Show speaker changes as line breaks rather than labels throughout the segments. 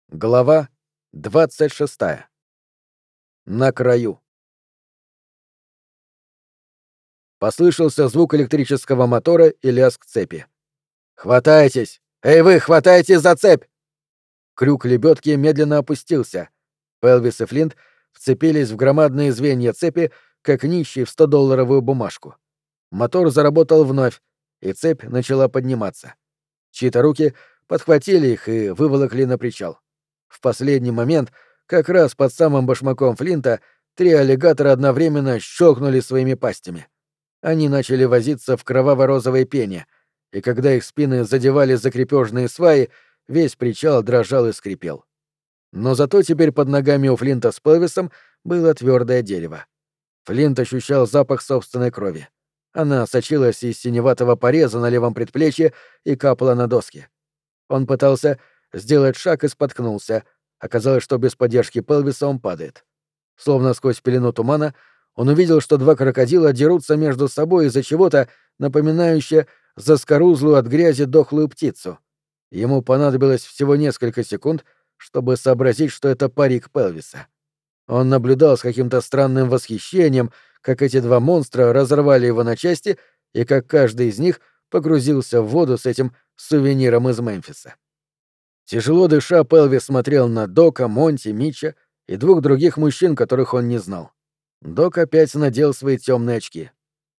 Глава 26. На краю. Послышался звук электрического мотора и лязг цепи. «Хватайтесь! Эй вы, хватайтесь за цепь!» Крюк лебедки медленно опустился. Пелвис и Флинт вцепились в громадные звенья цепи, как нищий в 100-долларовую бумажку. Мотор заработал вновь, и цепь начала подниматься. Чьи-то руки подхватили их и выволокли на причал. В последний момент, как раз под самым башмаком Флинта, 3 аллигатора одновременно щелкнули своими пастями. Они начали возиться в кроваво-розовой пене, и когда их спины задевали закрепежные сваи, весь причал дрожал и скрипел. Но зато теперь под ногами у Флинта с Пелвисом было твердое дерево. Флинт ощущал запах собственной крови. Она сочилась из синеватого пореза на левом предплечье и капала на доски. Он пытался сделать шаг и споткнулся. Оказалось, что без поддержки Пелвиса он падает. Словно сквозь пелену тумана, он увидел, что 2 крокодила дерутся между собой из-за чего-то, напоминающее заскорузлую от грязи дохлую птицу. Ему понадобилось всего несколько секунд, чтобы сообразить, что это парик Пелвиса. Он наблюдал с каким-то странным восхищением, как эти 2 монстра разорвали его на части и как каждый из них погрузился в воду с этим сувениром из Мемфиса. Тяжело дыша, Пелвис смотрел на Дока, Монти, Митча и 2 других мужчин, которых он не знал. Док опять надел свои темные очки.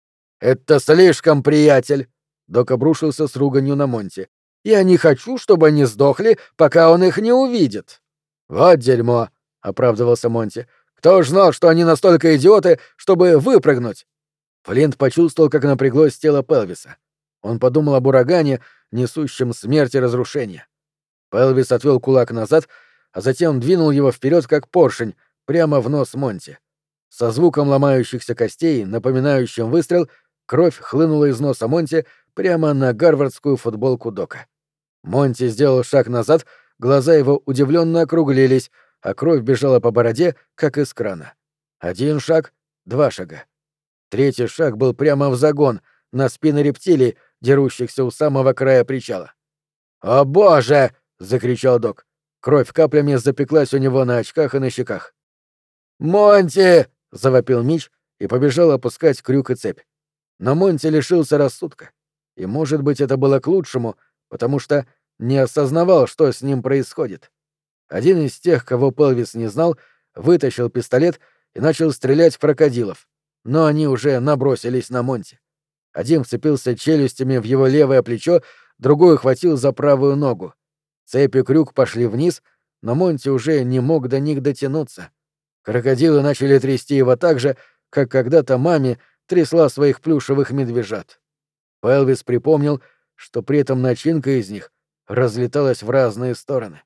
«Это слишком, приятель!» Док обрушился с руганью на Монти. «Я не хочу, чтобы они сдохли, пока он их не увидит!» «Вот дерьмо!» — оправдывался Монти. «Кто ж знал, что они настолько идиоты, чтобы выпрыгнуть?» Флинт почувствовал, как напряглось тело Пелвиса. Он подумал об урагане, несущем смерть и разрушение. Пелвис отвел кулак назад, а затем двинул его вперед, как поршень, прямо в нос Монти. Со звуком ломающихся костей, напоминающим выстрел, кровь хлынула из носа Монти прямо на гарвардскую футболку Дока. Монти сделал шаг назад, глаза его удивленно округлились, а кровь бежала по бороде, как из крана. 1 шаг, 2 шага. 3-й шаг был прямо в загон, на спины рептилий, дерущихся у самого края причала. «О боже!» — закричал Док. Кровь каплями запеклась у него на очках и на щеках. «Монти!» — завопил Митч и побежал опускать крюк и цепь. Но Монти лишился рассудка. И, может быть, это было к лучшему, потому что не осознавал, что с ним происходит. Один из тех, кого Пелвис не знал, вытащил пистолет и начал стрелять в крокодилов, но они уже набросились на Монти. Один вцепился челюстями в его левое плечо, другой ухватил за правую ногу. Цепь и крюк пошли вниз, но Монти уже не мог до них дотянуться. Крокодилы начали трясти его так же, как когда-то маме трясла своих плюшевых медвежат. Пелвис припомнил, что при этом начинка из них разлеталась в разные стороны.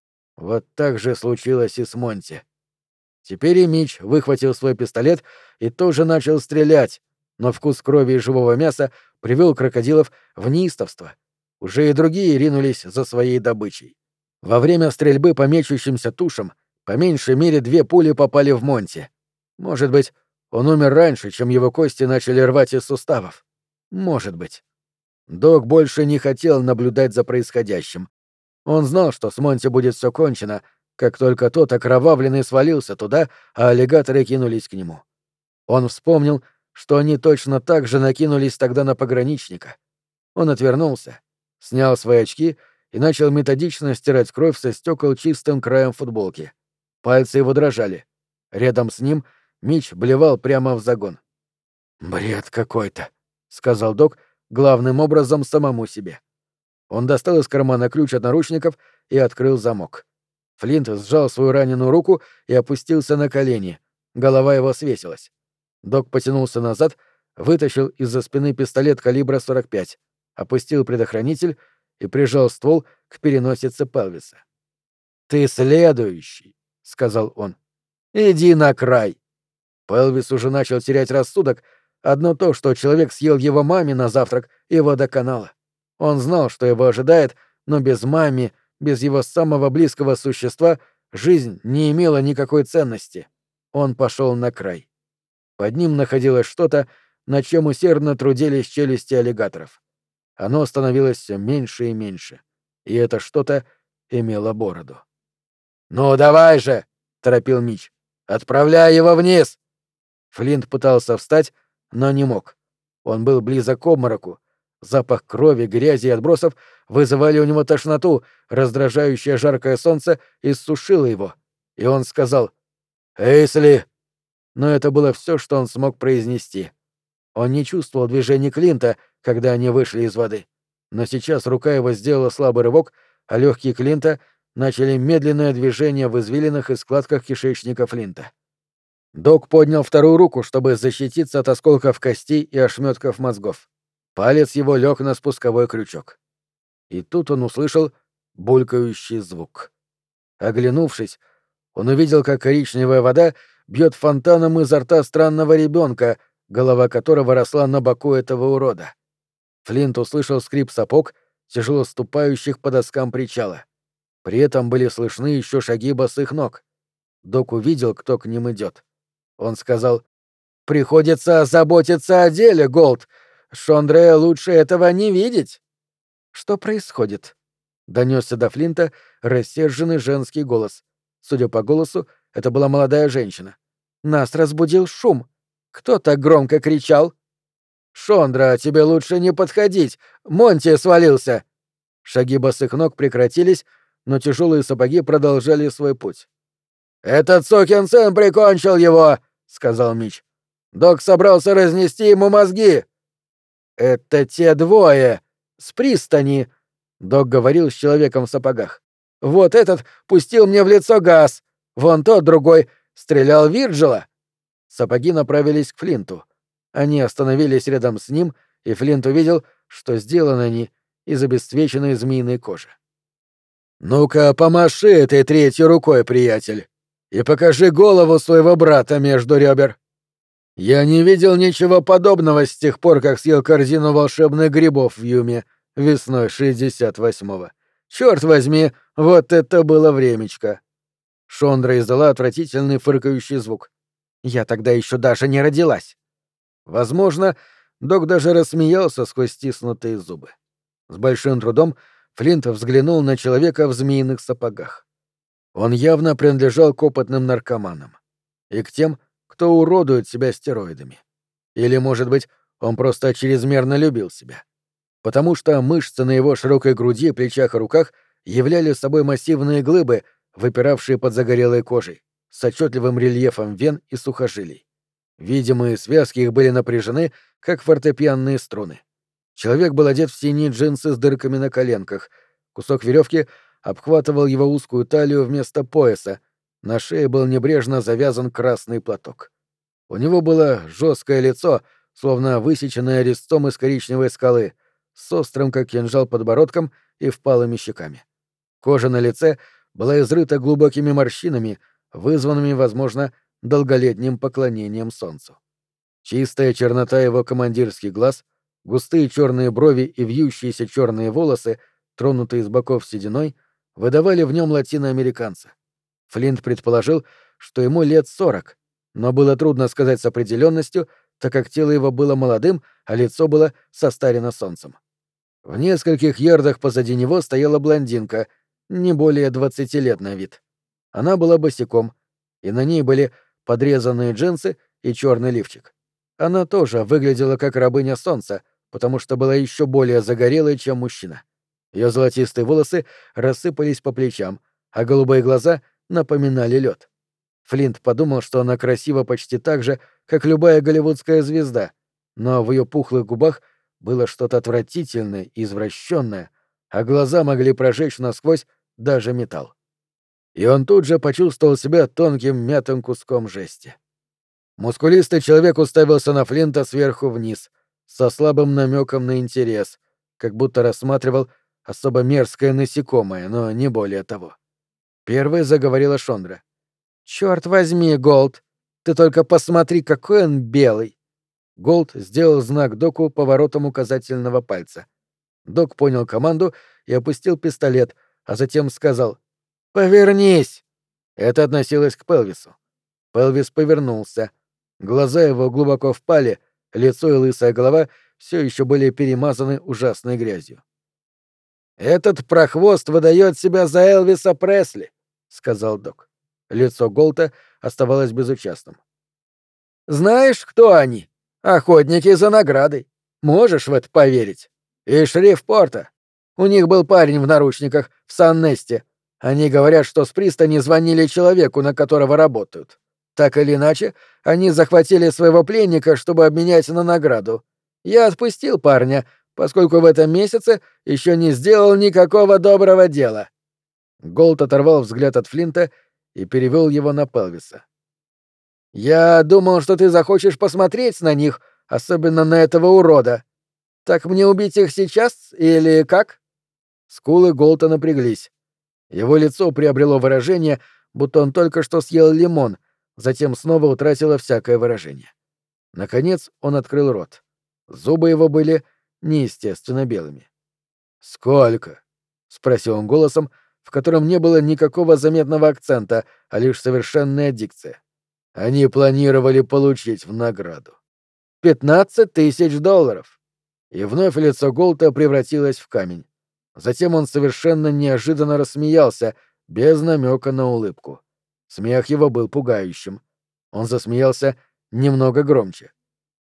Вот так же случилось и с Монти. Теперь и Митч выхватил свой пистолет и тоже начал стрелять, но вкус крови и живого мяса привел крокодилов в неистовство. Уже и другие ринулись за своей добычей. Во время стрельбы по мечущимся тушам по меньшей мере 2 пули попали в Монти. Может быть, он умер раньше, чем его кости начали рвать из суставов. Может быть. Док больше не хотел наблюдать за происходящим. Он знал, что с Монти будет все кончено, как только тот окровавленный свалился туда, а аллигаторы кинулись к нему. Он вспомнил, что они точно так же накинулись тогда на пограничника. Он отвернулся, снял свои очки и начал методично стирать кровь со стекол чистым краем футболки. Пальцы его дрожали. Рядом с ним Митч блевал прямо в загон. «Бред какой-то», — сказал Док, главным образом самому себе. Он достал из кармана ключ от наручников и открыл замок. Флинт сжал свою раненую руку и опустился на колени. Голова его свесилась. Док потянулся назад, вытащил из-за спины пистолет калибра 45, опустил предохранитель и прижал ствол к переносице Пелвиса. «Ты следующий», — сказал он. «Иди на край». Пелвис уже начал терять рассудок. Одно то, что человек съел его маме на завтрак, его доконало. Он знал, что его ожидает, но без мами, без его самого близкого существа, жизнь не имела никакой ценности. Он пошел на край. Под ним находилось что-то, над чем усердно трудились челюсти аллигаторов. Оно становилось все меньше и меньше, и это что-то имело бороду. «Ну, давай же!» — торопил Мич. «Отправляй его вниз!» Флинт пытался встать, но не мог. Он был близок к обмороку. Запах крови, грязи и отбросов вызывали у него тошноту, раздражающее жаркое солнце иссушило его. И он сказал «Эйсли!» Но это было все, что он смог произнести. Он не чувствовал движения Клинта, когда они вышли из воды. Но сейчас рука его сделала слабый рывок, а легкие Клинта начали медленное движение в извилинах и складках кишечника Флинта. Док поднял вторую руку, чтобы защититься от осколков костей и ошметков мозгов. Палец его лег на спусковой крючок. И тут он услышал булькающий звук. Оглянувшись, он увидел, как коричневая вода бьет фонтаном изо рта странного ребенка, голова которого росла на боку этого урода. Флинт услышал скрип сапог, тяжело ступающих по доскам причала. При этом были слышны еще шаги босых ног. Док увидел, кто к ним идет. Он сказал: «Приходится заботиться о деле, Голд. Шондре лучше этого не видеть». «Что происходит?» — донесся до Флинта рассерженный женский голос. Судя по голосу, это была молодая женщина. «Нас разбудил шум. Кто так громко кричал?» «Шондра, тебе лучше не подходить. Монти свалился». Шаги босых ног прекратились, но тяжелые сапоги продолжали свой путь. «Этот сукин сын прикончил его!» — сказал Мич. «Док собрался разнести ему мозги!» «Это те двое! С пристани!» — Док говорил с человеком в сапогах. «Вот этот пустил мне в лицо газ! Вон тот другой стрелял Вирджила!» Сапоги направились к Флинту. Они остановились рядом с ним, и Флинт увидел, что сделаны они из обесцвеченной змеиной кожи. «Ну-ка, помаши этой третьей рукой, приятель, и покажи голову своего брата между ребер. Я не видел ничего подобного с тех пор, как съел корзину волшебных грибов в Юме весной 68-го. Черт возьми, вот это было времечко!» Шондра издала отвратительный фыркающий звук. «Я тогда еще даже не родилась». Возможно, док даже рассмеялся сквозь стиснутые зубы. С большим трудом Флинт взглянул на человека в змеиных сапогах. Он явно принадлежал к опытным наркоманам. И к тем, кто уродует себя стероидами. Или, может быть, он просто чрезмерно любил себя. Потому что мышцы на его широкой груди, плечах и руках являли собой массивные глыбы, выпиравшие под загорелой кожей, с отчетливым рельефом вен и сухожилий. Видимые связки их были напряжены, как фортепианные струны. Человек был одет в синие джинсы с дырками на коленках. Кусок веревки обхватывал его узкую талию вместо пояса. На шее был небрежно завязан красный платок. У него было жесткое лицо, словно высеченное резцом из коричневой скалы, с острым, как кинжал, подбородком и впалыми щеками. Кожа на лице была изрыта глубокими морщинами, вызванными, возможно, долголетним поклонением солнцу. Чистая чернота его командирских глаз, густые черные брови и вьющиеся черные волосы, тронутые с боков сединой, выдавали в нем латиноамериканца. Флинт предположил, что ему лет 40, но было трудно сказать с определенностью, так как тело его было молодым, а лицо было состарено солнцем. В нескольких ярдах позади него стояла блондинка, не более 20 лет на вид. Она была босиком, и на ней были подрезанные джинсы и черный лифчик. Она тоже выглядела как рабыня солнца, потому что была еще более загорелой, чем мужчина. Ее золотистые волосы рассыпались по плечам, а голубые глаза напоминали лед. Флинт подумал, что она красива почти так же, как любая голливудская звезда, но в ее пухлых губах было что-то отвратительное и извращенное, а глаза могли прожечь насквозь даже металл. И он тут же почувствовал себя тонким мятым куском жести. Мускулистый человек уставился на Флинта сверху вниз, со слабым намеком на интерес, как будто рассматривал особо мерзкое насекомое, но не более того. Первой заговорила Шондра. «Чёрт возьми, Голд! Ты только посмотри, какой он белый!» Голд сделал знак Доку поворотом указательного пальца. Док понял команду и опустил пистолет, а затем сказал «Повернись!» Это относилось к Пелвису. Пелвис повернулся. Глаза его глубоко впали, лицо и лысая голова все еще были перемазаны ужасной грязью. «Этот прохвост выдает себя за Элвиса Пресли», сказал док. Лицо Голта оставалось безучастным. «Знаешь, кто они? Охотники за наградой. Можешь в это поверить? И шериф Порта. У них был парень в наручниках в Сан-Несте. Они говорят, что с пристани звонили человеку, на которого работают. Так или иначе, они захватили своего пленника, чтобы обменять на награду. Я отпустил парня, поскольку в этом месяце еще не сделал никакого доброго дела». Голд оторвал взгляд от Флинта и перевел его на Пелвиса. «Я думал, что ты захочешь посмотреть на них, особенно на этого урода. Так мне убить их сейчас или как?» Скулы Голта напряглись. Его лицо приобрело выражение, будто он только что съел лимон, затем снова утратило всякое выражение. Наконец он открыл рот. Зубы его были неестественно белыми. «Сколько?» — спросил он голосом, в котором не было никакого заметного акцента, а лишь совершенная дикция. Они планировали получить в награду. $15 000. И вновь лицо Голта превратилось в камень. Затем он совершенно неожиданно рассмеялся, без намека на улыбку. Смех его был пугающим. Он засмеялся немного громче.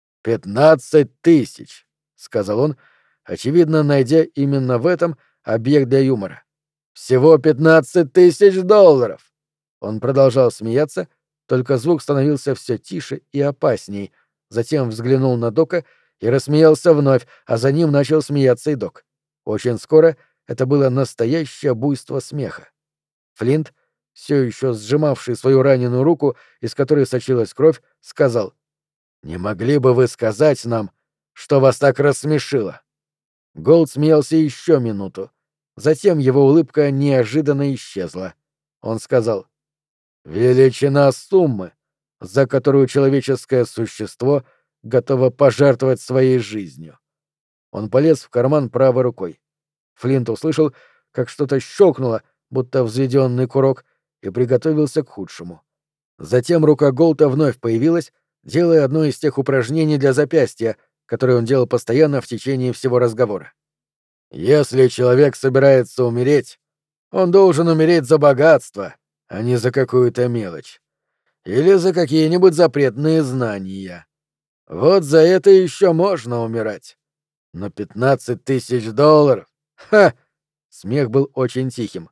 15 000, сказал он, очевидно, найдя именно в этом объект для юмора. Всего $15 000. Он продолжал смеяться, только звук становился все тише и опасней. Затем взглянул на Дока и рассмеялся вновь, а за ним начал смеяться и Док. Очень скоро это было настоящее буйство смеха. Флинт, все еще сжимавший свою раненую руку, из которой сочилась кровь, сказал: «Не могли бы вы сказать нам, что вас так рассмешило?» Голд смеялся еще минуту. Затем его улыбка неожиданно исчезла. Он сказал: «Величина суммы, за которую человеческое существо готово пожертвовать своей жизнью». Он полез в карман правой рукой. Флинт услышал, как что-то щелкнуло, будто взведенный курок, и приготовился к худшему. Затем рука Голта вновь появилась, делая одно из тех упражнений для запястья, которые он делал постоянно в течение всего разговора. «Если человек собирается умереть, он должен умереть за богатство, а не за какую-то мелочь. Или за какие-нибудь запретные знания. Вот за это еще можно умирать. Но $15 000? Ха!» Смех был очень тихим.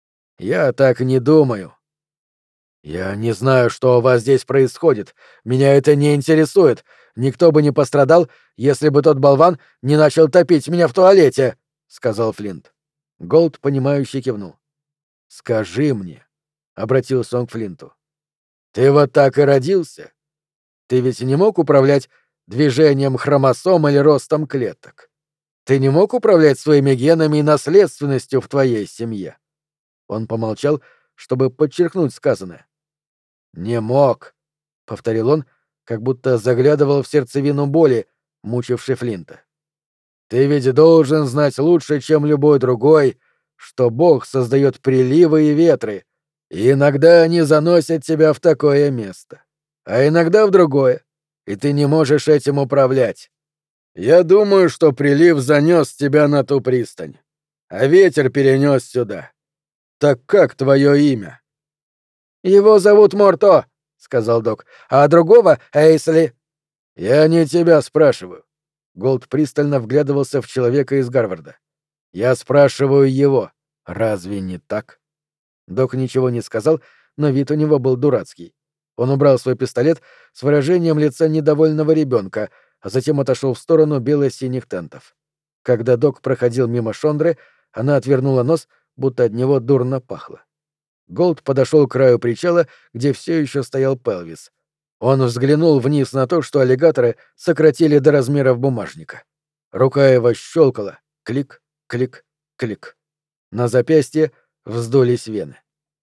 «Я так не думаю». «Я не знаю, что у вас здесь происходит. Меня это не интересует. Никто бы не пострадал, если бы тот болван не начал топить меня в туалете», — сказал Флинт. Голд, понимающе кивнул. «Скажи мне», — обратился он к Флинту, — «ты вот так и родился? Ты ведь не мог управлять движением хромосом или ростом клеток? Ты не мог управлять своими генами и наследственностью в твоей семье?» Он помолчал, чтобы подчеркнуть сказанное. «Не мог», — повторил он, как будто заглядывал в сердцевину боли, мучившей Флинта. «Ты ведь должен знать лучше, чем любой другой, что Бог создает приливы и ветры, и иногда они заносят тебя в такое место, а иногда в другое, и ты не можешь этим управлять. Я думаю, что прилив занес тебя на ту пристань, а ветер перенес сюда. Так как твое имя?» «Его зовут Морто», — сказал док, — «а другого — Эйсли». «Я не тебя спрашиваю». Голд пристально вглядывался в человека из Гарварда. «Я спрашиваю его. Разве не так?» Док ничего не сказал, но вид у него был дурацкий. Он убрал свой пистолет с выражением лица недовольного ребенка, а затем отошел в сторону бело-синих тентов. Когда док проходил мимо Шондры, она отвернула нос, будто от него дурно пахло. Голд подошел к краю причала, где все еще стоял Пелвис. Он взглянул вниз на то, что аллигаторы сократили до размеров бумажника. Рука его щелкала. Клик, клик, клик. На запястье вздулись вены.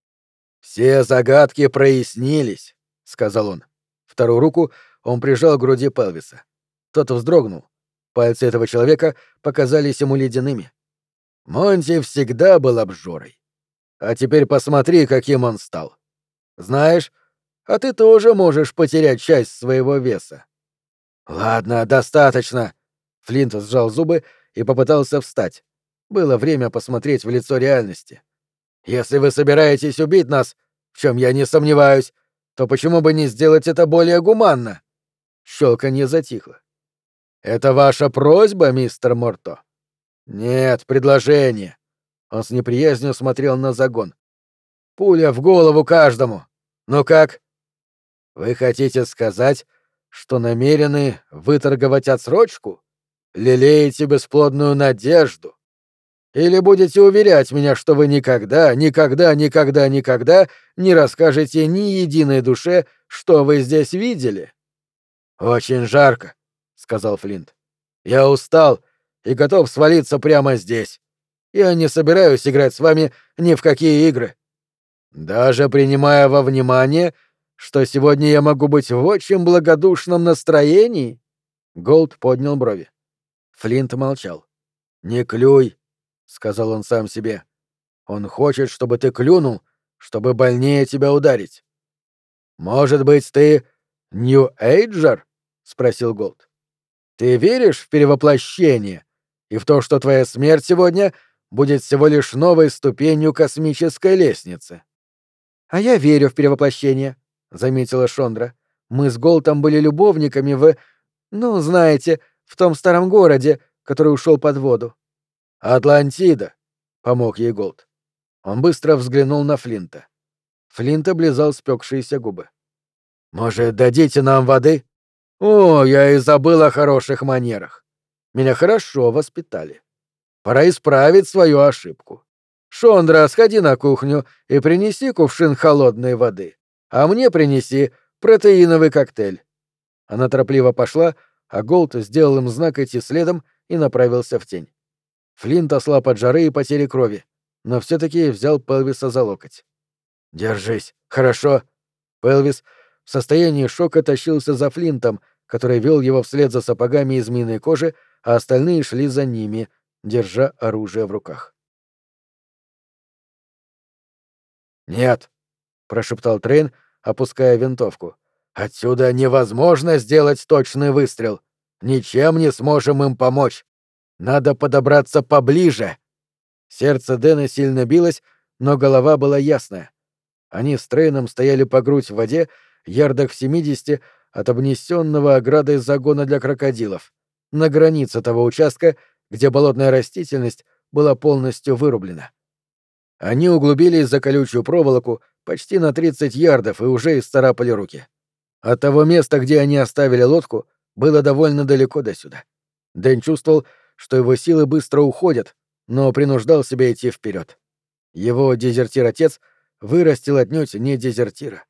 «Все загадки прояснились», — сказал он. Вторую руку он прижал к груди Пелвиса. Тот вздрогнул. Пальцы этого человека показались ему ледяными. Монти всегда был обжорой. А теперь посмотри, каким он стал. Знаешь, а ты тоже можешь потерять часть своего веса. Ладно, достаточно. Флинт сжал зубы и попытался встать. Было время посмотреть в лицо реальности. Если вы собираетесь убить нас, в чем я не сомневаюсь, то почему бы не сделать это более гуманно?» Щелканье затихло. «Это ваша просьба, мистер Морто?» «Нет, предложение». Он с неприязнью смотрел на загон. «Пуля в голову каждому. Ну как?» «Вы хотите сказать, что намерены выторговать отсрочку? Лелеете бесплодную надежду? Или будете уверять меня, что вы никогда, никогда, никогда, никогда не расскажете ни единой душе, что вы здесь видели?» «Очень жарко», — сказал Флинт. «Я устал и готов свалиться прямо здесь. Я не собираюсь играть с вами ни в какие игры. Даже принимая во внимание, что сегодня я могу быть в очень благодушном настроении?» Голд поднял брови. Флинт молчал. «Не клюй», — сказал он сам себе. «Он хочет, чтобы ты клюнул, чтобы больнее тебя ударить». «Может быть, ты Нью-Эйджер?» — спросил Голд. «Ты веришь в перевоплощение и в то, что твоя смерть сегодня будет всего лишь новой ступенью космической лестницы?» «А я верю в перевоплощение», — заметила Шондра. «Мы с Голтом были любовниками ну, знаете, в том старом городе, который ушел под воду». «Атлантида», — помог ей Голд. Он быстро взглянул на Флинта. Флинт облизал спекшиеся губы. «Может, дадите нам воды?» «О, я и забыл о хороших манерах. Меня хорошо воспитали. Пора исправить свою ошибку. Шондра, сходи на кухню и принеси кувшин холодной воды. А мне принеси протеиновый коктейль». Она торопливо пошла, а Голд сделал им знак идти следом и направился в тень. Флинт ослаб от жары и потери крови, но все-таки взял Пелвиса за локоть. «Держись, хорошо?» Пелвис в состоянии шока тащился за Флинтом, который вел его вслед за сапогами из змеиной кожи, а остальные шли за ними, держа оружие в руках. «Нет», — прошептал Трейн, опуская винтовку. «Отсюда невозможно сделать точный выстрел. Ничем не сможем им помочь. Надо подобраться поближе». Сердце Дэна сильно билось, но голова была ясная. Они с Трейном стояли по грудь в воде, ярдах в 70 от обнесенного оградой загона для крокодилов, на границе того участка, где болотная растительность была полностью вырублена. Они углубились за колючую проволоку почти на 30 ярдов и уже исцарапали руки. От того места, где они оставили лодку, было довольно далеко до сюда. Дэн чувствовал, что его силы быстро уходят, но принуждал себя идти вперед. Его дезертир-отец вырастил отнюдь не дезертира.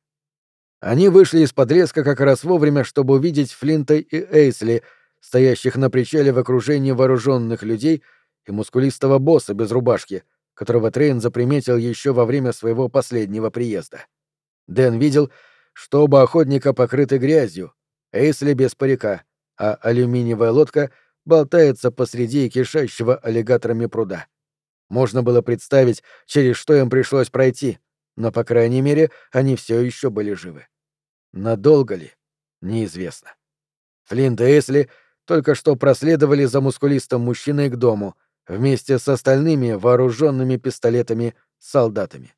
Они вышли из подлеска как раз вовремя, чтобы увидеть Флинта и Эйсли, стоящих на причале в окружении вооруженных людей и мускулистого босса без рубашки, которого Трейн заприметил еще во время своего последнего приезда. Дэн видел, что оба охотника покрыты грязью, Эйсли без парика, а алюминиевая лодка болтается посреди кишащего аллигаторами пруда. Можно было представить, через что им пришлось пройти, но, по крайней мере, они все еще были живы. Надолго ли? Неизвестно. Флинт и Эйсли только что проследовали за мускулистым мужчиной к дому, вместе с остальными вооруженными пистолетами солдатами.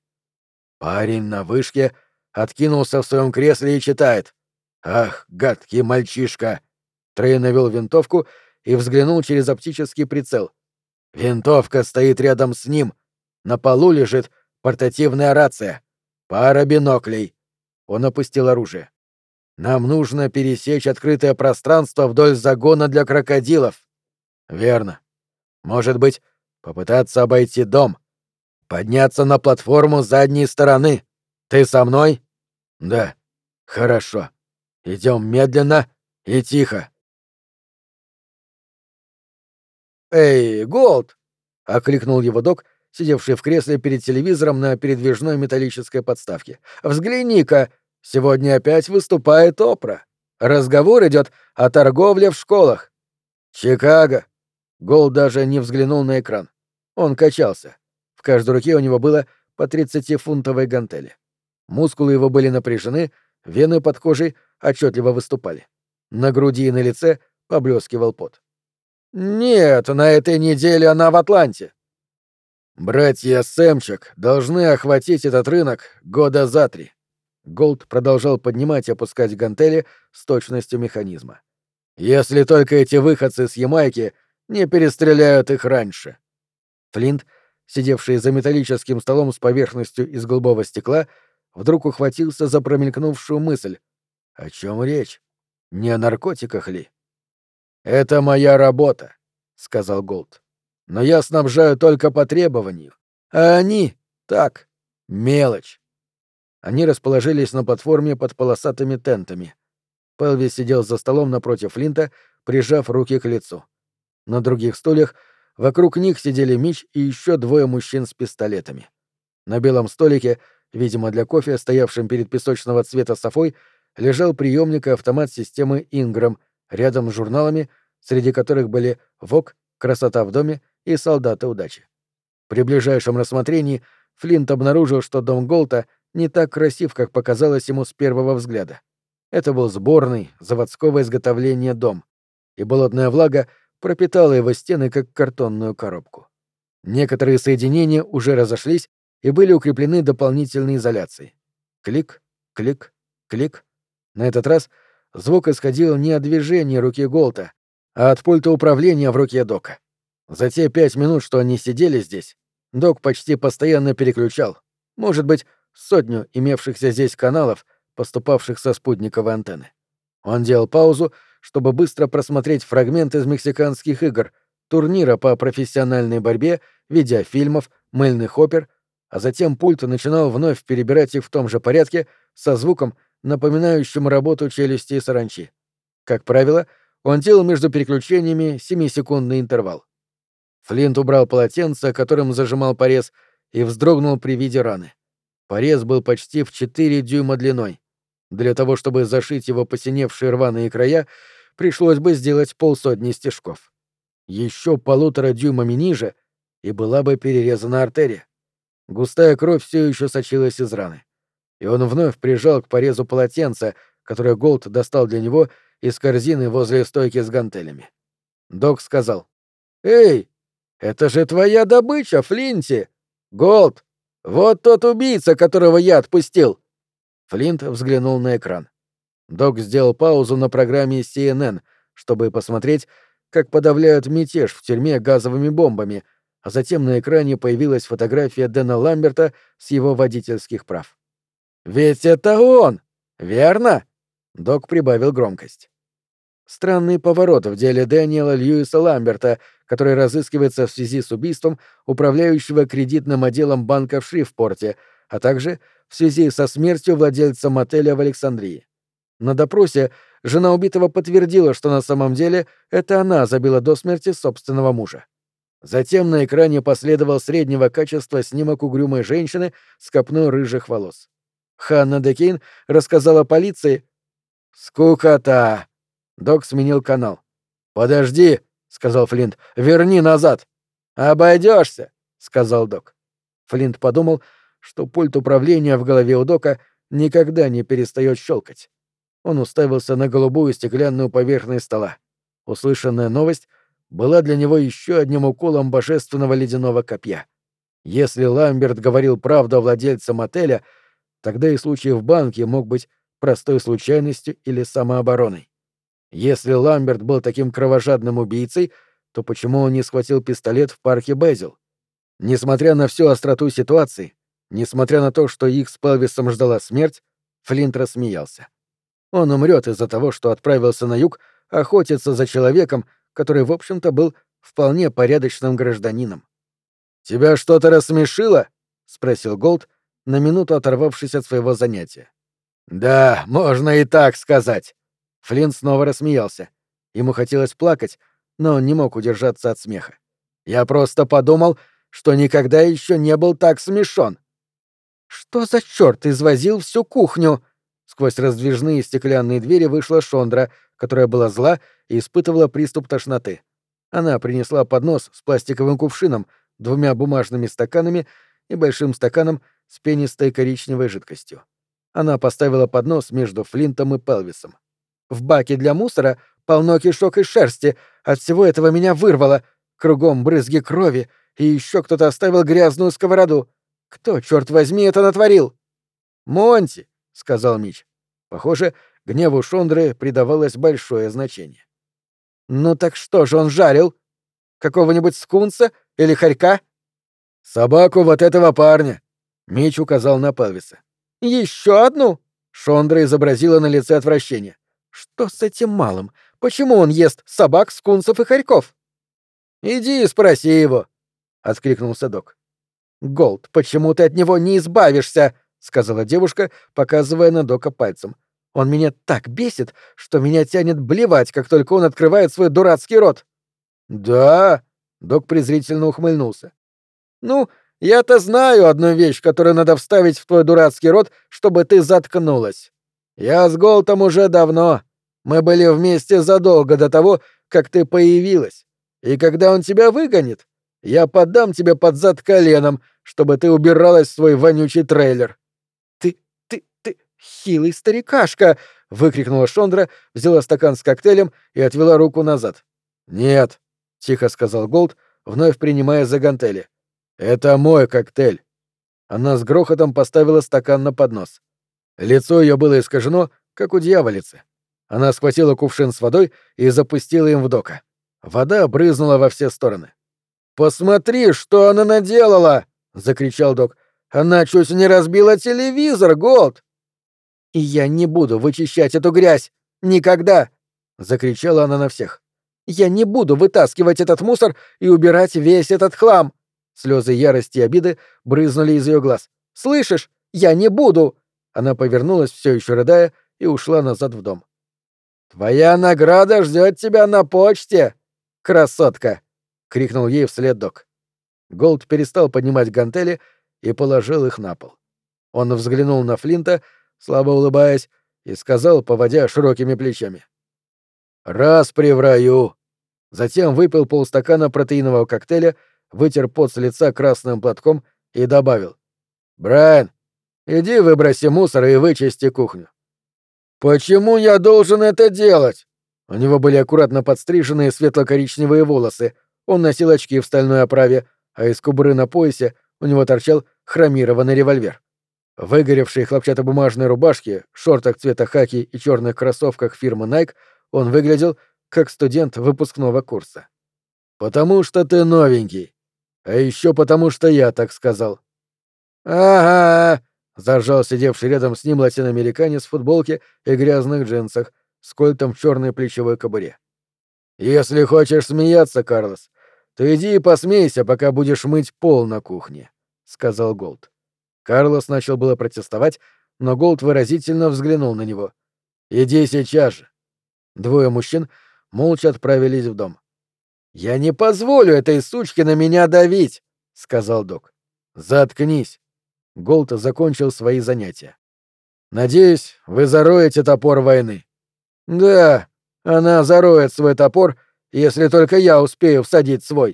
Парень на вышке откинулся в своем кресле и читает. «Ах, гадкий мальчишка!» Трей навел винтовку и взглянул через оптический прицел. Винтовка стоит рядом с ним. На полу лежит портативная рация. Пара биноклей. Он опустил оружие. Нам нужно пересечь открытое пространство вдоль загона для крокодилов. Верно. Может быть, попытаться обойти дом. Подняться на платформу с задней стороны. Ты со мной? Да. Хорошо. Идем медленно и тихо. «Эй, Голд!» — окликнул его док, сидевший в кресле перед телевизором на передвижной металлической подставке. «Взгляни-ка, сегодня опять выступает Опра. Разговор идет о торговле в школах». «Чикаго!» Голд даже не взглянул на экран. Он качался. В каждой руке у него было по 30-фунтовой гантели. Мускулы его были напряжены, вены под кожей отчетливо выступали. На груди и на лице поблескивал пот. «Нет, на этой неделе она в Атланте». Братья Сэмчек должны охватить этот рынок года за 3. Голд продолжал поднимать и опускать гантели с точностью механизма. Если только эти выходцы с Ямайки не перестреляют их раньше. Флинт, сидевший за металлическим столом с поверхностью из голубого стекла, вдруг ухватился за промелькнувшую мысль. О чем речь? Не о наркотиках ли? «Это моя работа», — сказал Голд. «Но я снабжаю только по требованию. А они — так, мелочь». Они расположились на платформе под полосатыми тентами. Пелви сидел за столом напротив Флинта, прижав руки к лицу. На других стульях вокруг них сидели Мич и еще 2 мужчин с пистолетами. На белом столике, видимо для кофе, стоявшем перед песочного цвета софой, лежал приемник и автомат системы Ingram, рядом с журналами, среди которых были «Вог», «Красота в доме» и «Солдаты удачи». При ближайшем рассмотрении Флинт обнаружил, что дом Голта не так красив, как показалось ему с первого взгляда. Это был сборный, заводского изготовления дом, и болотная влага пропитала его стены, как картонную коробку. Некоторые соединения уже разошлись и были укреплены дополнительной изоляцией. Клик, клик, клик. На этот раз звук исходил не от движения руки Голта, а от пульта управления в руке Дока. За те 5 минут, что они сидели здесь, Док почти постоянно переключал, может быть, 100 имевшихся здесь каналов, поступавших со спутниковой антенны. Он делал паузу, чтобы быстро просмотреть фрагмент из мексиканских игр, турнира по профессиональной борьбе, видеофильмов, мыльных опер, а затем пульт начинал вновь перебирать их в том же порядке, со звуком, напоминающим работу челюсти и саранчи. Как правило, он делал между переключениями 7-секундный интервал. Флинт убрал полотенце, которым зажимал порез, и вздрогнул при виде раны. Порез был почти в 4 дюйма длиной. Для того, чтобы зашить его посиневшие рваные края, пришлось бы сделать 50 стежков. Еще 1,5 дюймами ниже, и была бы перерезана артерия. Густая кровь все еще сочилась из раны. И он вновь прижал к порезу полотенце, которое Голд достал для него из корзины возле стойки с гантелями. Док сказал: «Эй, это же твоя добыча, Флинти! Голд, вот тот убийца, которого я отпустил!» Флинт взглянул на экран. Док сделал паузу на программе CNN, чтобы посмотреть, как подавляют мятеж в тюрьме газовыми бомбами, а затем на экране появилась фотография Дэна Ламберта с его водительских прав. «Ведь это он! Верно?» Док прибавил громкость. Странный поворот в деле Дэниела Льюиса Ламберта, который разыскивается в связи с убийством управляющего кредитным отделом банка в Шрифпорте, а также в связи со смертью владельца мотеля в Александрии. На допросе жена убитого подтвердила, что на самом деле это она забила до смерти собственного мужа. Затем на экране последовал среднего качества снимок угрюмой женщины с копной рыжих волос. Ханна Декейн рассказала полиции... «Скукота!» Док сменил канал. «Подожди», — сказал Флинт, — «верни назад». «Обойдешься», — сказал Док. Флинт подумал, что пульт управления в голове у Дока никогда не перестает щелкать. Он уставился на голубую стеклянную поверхность стола. Услышанная новость была для него еще одним уколом божественного ледяного копья. Если Ламберт говорил правду о владельце мотеля, тогда и случай в банке мог быть простой случайностью или самообороной. Если Ламберт был таким кровожадным убийцей, то почему он не схватил пистолет в парке Безил? Несмотря на всю остроту ситуации, несмотря на то, что их с Пелвисом ждала смерть, Флинт рассмеялся. Он умрет из-за того, что отправился на юг охотиться за человеком, который, в общем-то, был вполне порядочным гражданином. «Тебя что-то рассмешило?» — спросил Голд, на минуту оторвавшись от своего занятия. «Да, можно и так сказать». Флинт снова рассмеялся. Ему хотелось плакать, но он не мог удержаться от смеха. «Я просто подумал, что никогда еще не был так смешон». «Что за черт извозил всю кухню?» Сквозь раздвижные стеклянные двери вышла Шондра, которая была зла и испытывала приступ тошноты. Она принесла поднос с пластиковым кувшином, 2 бумажными стаканами и большим стаканом с пенистой коричневой жидкостью. Она поставила поднос между Флинтом и Пелвисом. «В баке для мусора полно кишок и шерсти. От всего этого меня вырвало. Кругом брызги крови. и еще кто-то оставил грязную сковороду. Кто, черт возьми, это натворил?» «Монти», — сказал Мич. Похоже, гневу Шондры придавалось большое значение. «Ну так что же он жарил? Какого-нибудь скунса или хорька?» «Собаку вот этого парня», — Мич указал на Пелвиса. «Еще одну?» — Шондра изобразила на лице отвращение. «Что с этим малым? Почему он ест собак, скунсов и хорьков?» «Иди и спроси его», — откликнулся док. «Голд, почему ты от него не избавишься?» — сказала девушка, показывая на Дока пальцем. «Он меня так бесит, что меня тянет блевать, как только он открывает свой дурацкий рот». «Да?» — Док презрительно ухмыльнулся. «Ну, я-то знаю одну вещь, которую надо вставить в твой дурацкий рот, чтобы ты заткнулась. Я с Голтом уже давно. Мы были вместе задолго до того, как ты появилась. И когда он тебя выгонит, я подам тебе под зад коленом, чтобы ты убиралась в свой вонючий трейлер». «Ты, хилый старикашка!» — выкрикнула Шондра, взяла стакан с коктейлем и отвела руку назад. «Нет», — тихо сказал Голд, вновь принимая за гантели. «Это мой коктейль». Она с грохотом поставила стакан на поднос. Лицо ее было искажено, как у дьяволицы. Она схватила кувшин с водой и запустила им в Дока. Вода брызнула во все стороны. «Посмотри, что она наделала!» — закричал Док. «Она чуть не разбила телевизор, Голд!» «И я не буду вычищать эту грязь! Никогда!» — закричала она на всех. «Я не буду вытаскивать этот мусор и убирать весь этот хлам!» Слезы ярости и обиды брызнули из ее глаз. «Слышишь? Я не буду!» Она повернулась, все еще рыдая, и ушла назад в дом. «Твоя награда ждет тебя на почте, красотка!» — крикнул ей вслед Док. Голд перестал поднимать гантели и положил их на пол. Он взглянул на Флинта, слабо улыбаясь, и сказал, поводя широкими плечами. «Распри в раю!» Затем выпил полстакана протеинового коктейля, вытер пот с лица красным платком и добавил. «Брайан, иди выброси мусор и вычисти кухню». «Почему я должен это делать?» У него были аккуратно подстриженные светло-коричневые волосы, он носил очки в стальной оправе, а из кобуры на поясе у него торчал хромированный револьвер. В выгоревшей хлопчатобумажной рубашке, шортах цвета хаки и черных кроссовках фирмы Nike он выглядел как студент выпускного курса. «Потому что ты новенький. А еще потому что я так сказал». «Ага», — заржал сидевший рядом с ним латиноамериканец в футболке и грязных джинсах с кольтом в черной плечевой кобуре. «Если хочешь смеяться, Карлос, то иди и посмейся, пока будешь мыть пол на кухне», — сказал Голд. Карлос начал было протестовать, но Голд выразительно взглянул на него. «Иди сейчас же». Двое мужчин молча отправились в дом. «Я не позволю этой сучке на меня давить», — сказал Док. «Заткнись». Голд закончил свои занятия. «Надеюсь, вы зароете топор войны». «Да, она зароет свой топор, если только я успею всадить свой».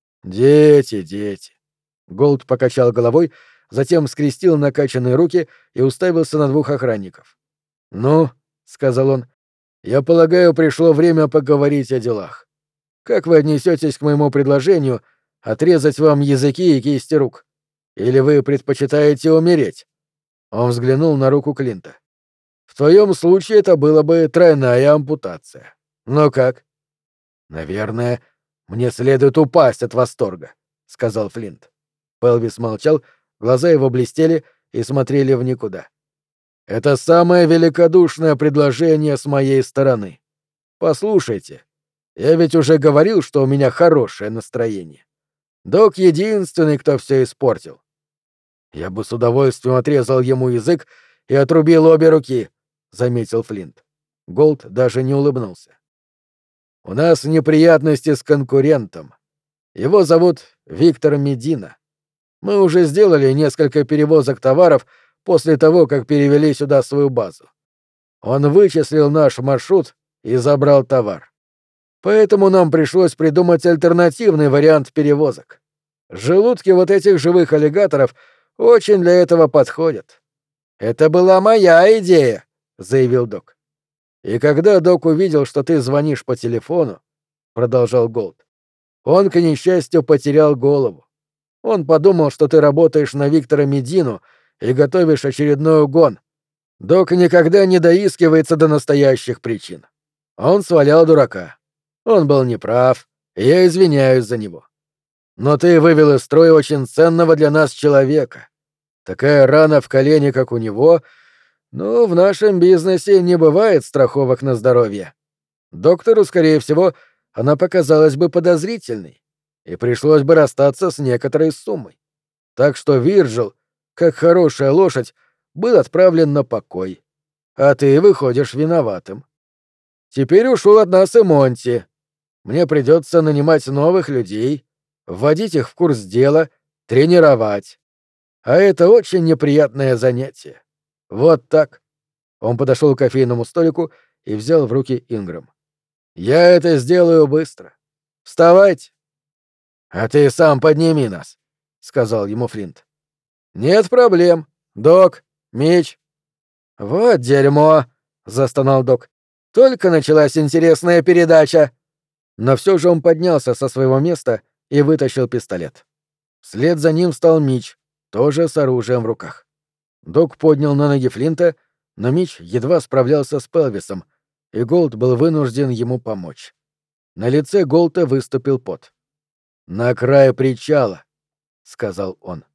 «Дети, дети». Голд покачал головой, затем скрестил накачанные руки и уставился на двух охранников. «Ну», — сказал он, — «я полагаю, пришло время поговорить о делах. Как вы отнесетесь к моему предложению отрезать вам языки и кисти рук? Или вы предпочитаете умереть?» Он взглянул на руку Клинта. «В твоем случае это было бы тройная ампутация. Но как?» «Наверное, мне следует упасть от восторга», — сказал Флинт. Пелвис молчал, глаза его блестели и смотрели в никуда. «Это самое великодушное предложение с моей стороны. Послушайте, я ведь уже говорил, что у меня хорошее настроение. Док единственный, кто все испортил. Я бы с удовольствием отрезал ему язык и отрубил обе руки», — заметил Флинт. Голд даже не улыбнулся. «У нас неприятности с конкурентом. Его зовут Виктор Медина. Мы уже сделали несколько перевозок товаров после того, как перевели сюда свою базу. Он вычислил наш маршрут и забрал товар. Поэтому нам пришлось придумать альтернативный вариант перевозок. Желудки вот этих живых аллигаторов очень для этого подходят. Это была моя идея», — заявил Док. «И когда Док увидел, что ты звонишь по телефону, — продолжал Голд, Он, к несчастью, потерял голову. Он подумал, что ты работаешь на Виктора Медину и готовишь очередной угон. Док никогда не доискивается до настоящих причин. Он свалял дурака. Он был неправ, и я извиняюсь за него. Но ты вывел из строя очень ценного для нас человека. Такая рана в колене, как у него, но в нашем бизнесе не бывает страховок на здоровье. Доктору, скорее всего, она показалась бы подозрительной, и пришлось бы расстаться с некоторой суммой. Так что Вирджил, как хорошая лошадь, был отправлен на покой. А ты выходишь виноватым. Теперь ушел от нас и Монти. Мне придется нанимать новых людей, вводить их в курс дела, тренировать. А это очень неприятное занятие. Вот так. Он подошел к кофейному столику и взял в руки Ингрэм. Я это сделаю быстро. Вставайте. А ты сам подними нас, сказал ему Флинт. Нет проблем. Док, Мич. Вот дерьмо, застонал Док. Только началась интересная передача. Но все же он поднялся со своего места и вытащил пистолет. Вслед за ним встал Мич, тоже с оружием в руках. Док поднял на ноги Флинта, но Мич едва справлялся с Пелвисом, и Голд был вынужден ему помочь. На лице Голта выступил пот. «На край причала», — сказал он.